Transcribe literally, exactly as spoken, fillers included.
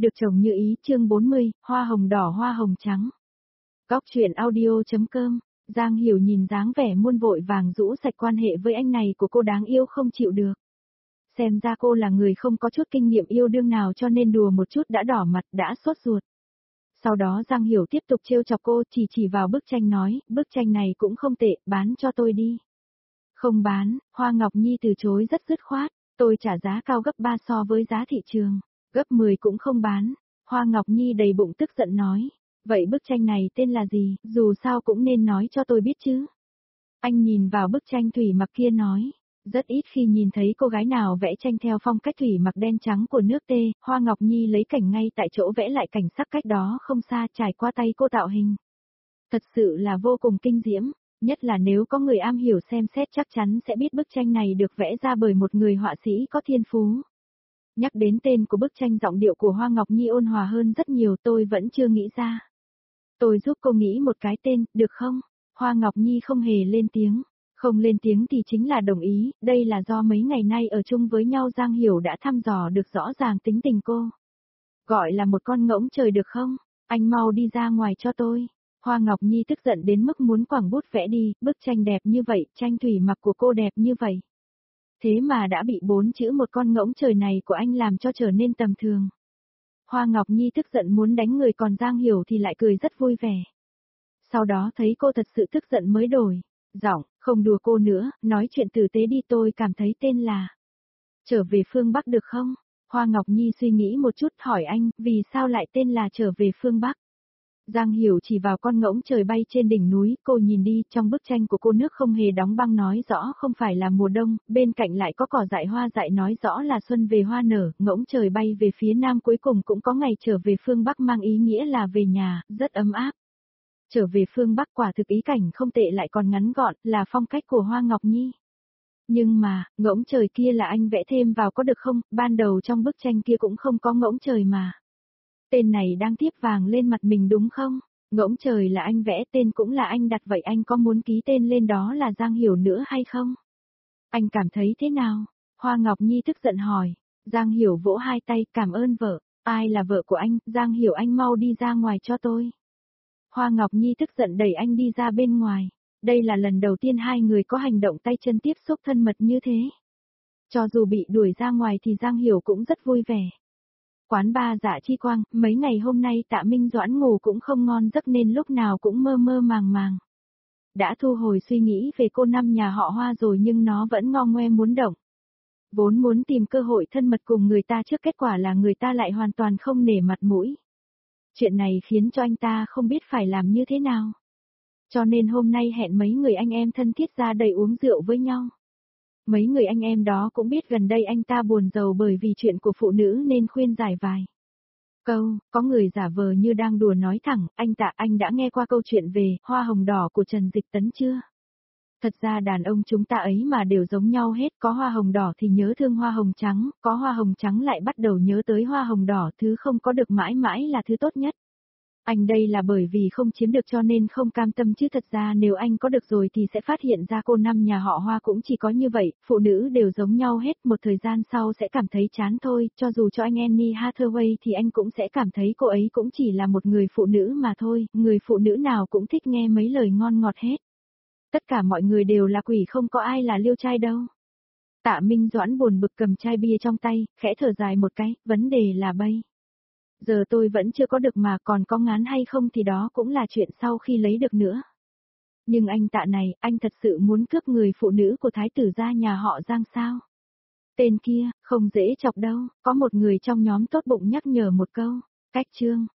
được chồng như ý, chương bốn mươi, hoa hồng đỏ hoa hồng trắng. Góc truyện audio chấm com, Giang Hiểu nhìn dáng vẻ muôn vội vàng rũ sạch quan hệ với anh này của cô đáng yêu không chịu được. Xem ra cô là người không có chút kinh nghiệm yêu đương nào cho nên đùa một chút đã đỏ mặt, đã sốt ruột. Sau đó Giang Hiểu tiếp tục trêu chọc cô, chỉ chỉ vào bức tranh nói, bức tranh này cũng không tệ, bán cho tôi đi. Không bán, Hoa Ngọc Nhi từ chối rất dứt khoát, tôi trả giá cao gấp ba so với giá thị trường, gấp mười cũng không bán. Hoa Ngọc Nhi đầy bụng tức giận nói, vậy bức tranh này tên là gì, dù sao cũng nên nói cho tôi biết chứ. Anh nhìn vào bức tranh thủy mặc kia nói, rất ít khi nhìn thấy cô gái nào vẽ tranh theo phong cách thủy mặc đen trắng của nước tê. Hoa Ngọc Nhi lấy cảnh ngay tại chỗ vẽ lại cảnh sắc cách đó không xa trải qua tay cô tạo hình. Thật sự là vô cùng kinh diễm, nhất là nếu có người am hiểu xem xét chắc chắn sẽ biết bức tranh này được vẽ ra bởi một người họa sĩ có thiên phú. Nhắc đến tên của bức tranh giọng điệu của Hoa Ngọc Nhi ôn hòa hơn rất nhiều, tôi vẫn chưa nghĩ ra. Tôi giúp cô nghĩ một cái tên, được không? Hoa Ngọc Nhi không hề lên tiếng. Không lên tiếng thì chính là đồng ý, đây là do mấy ngày nay ở chung với nhau Giang Hiểu đã thăm dò được rõ ràng tính tình cô. Gọi là một con ngỗng trời được không? Anh mau đi ra ngoài cho tôi. Hoa Ngọc Nhi tức giận đến mức muốn quẳng bút vẽ đi, bức tranh đẹp như vậy, tranh thủy mặc của cô đẹp như vậy. Thế mà đã bị bốn chữ một con ngỗng trời này của anh làm cho trở nên tầm thường. Hoa Ngọc Nhi tức giận muốn đánh người, còn Giang Hiểu thì lại cười rất vui vẻ. Sau đó thấy cô thật sự tức giận mới đổi giọng, không đùa cô nữa, nói chuyện tử tế đi, tôi cảm thấy tên là Trở về phương Bắc được không? Hoa Ngọc Nhi suy nghĩ một chút hỏi anh, vì sao lại tên là Trở về phương Bắc? Giang Hiểu chỉ vào con ngỗng trời bay trên đỉnh núi, cô nhìn đi, trong bức tranh của cô nước không hề đóng băng nói rõ không phải là mùa đông, bên cạnh lại có cỏ dại hoa dại nói rõ là xuân về hoa nở, ngỗng trời bay về phía nam cuối cùng cũng có ngày trở về phương Bắc mang ý nghĩa là về nhà, rất ấm áp. Trở về phương Bắc quả thực ý cảnh không tệ lại còn ngắn gọn, là phong cách của Hoa Ngọc Nhi. Nhưng mà, ngỗng trời kia là anh vẽ thêm vào có được không, ban đầu trong bức tranh kia cũng không có ngỗng trời mà. Tên này đang tiếp vàng lên mặt mình đúng không? Ngỗng trời là anh vẽ, tên cũng là anh đặt, vậy anh có muốn ký tên lên đó là Giang Hiểu nữa hay không? Anh cảm thấy thế nào? Hoa Ngọc Nhi tức giận hỏi. Giang Hiểu vỗ hai tay, cảm ơn vợ. Ai là vợ của anh? Giang Hiểu anh mau đi ra ngoài cho tôi. Hoa Ngọc Nhi tức giận đẩy anh đi ra bên ngoài. Đây là lần đầu tiên hai người có hành động tay chân tiếp xúc thân mật như thế. Cho dù bị đuổi ra ngoài thì Giang Hiểu cũng rất vui vẻ. Quán ba Dạ Chi Quang, mấy ngày hôm nay Tạ Minh Doãn ngủ cũng không ngon giấc nên lúc nào cũng mơ mơ màng màng. Đã thu hồi suy nghĩ về cô năm nhà họ Hoa rồi nhưng nó vẫn ngo ngoe muốn động. Vốn muốn tìm cơ hội thân mật cùng người ta trước, kết quả là người ta lại hoàn toàn không nể mặt mũi. Chuyện này khiến cho anh ta không biết phải làm như thế nào. Cho nên hôm nay hẹn mấy người anh em thân thiết ra đây uống rượu với nhau. Mấy người anh em đó cũng biết gần đây anh ta buồn rầu bởi vì chuyện của phụ nữ nên khuyên giải vài câu, có người giả vờ như đang đùa nói thẳng, anh Tạ, anh đã nghe qua câu chuyện về hoa hồng đỏ của Trần Dịch Tấn chưa? Thật ra đàn ông chúng ta ấy mà đều giống nhau hết, có hoa hồng đỏ thì nhớ thương hoa hồng trắng, có hoa hồng trắng lại bắt đầu nhớ tới hoa hồng đỏ, thứ không có được mãi mãi là thứ tốt nhất. Anh đây là bởi vì không chiếm được cho nên không cam tâm chứ thật ra nếu anh có được rồi thì sẽ phát hiện ra cô năm nhà họ Hoa cũng chỉ có như vậy, phụ nữ đều giống nhau hết, một thời gian sau sẽ cảm thấy chán thôi, cho dù cho anh Annie Hathaway thì anh cũng sẽ cảm thấy cô ấy cũng chỉ là một người phụ nữ mà thôi, người phụ nữ nào cũng thích nghe mấy lời ngon ngọt hết. Tất cả mọi người đều là quỷ, không có ai là liêu trai đâu. Tạ Minh Doãn buồn bực cầm chai bia trong tay, khẽ thở dài một cái, vấn đề là bây giờ tôi vẫn chưa có được mà, còn có ngán hay không thì đó cũng là chuyện sau khi lấy được nữa. Nhưng anh Tạ này, anh thật sự muốn cướp người phụ nữ của thái tử gia nhà họ Giang sao? Tên kia, không dễ chọc đâu, có một người trong nhóm tốt bụng nhắc nhở một câu, cách chương.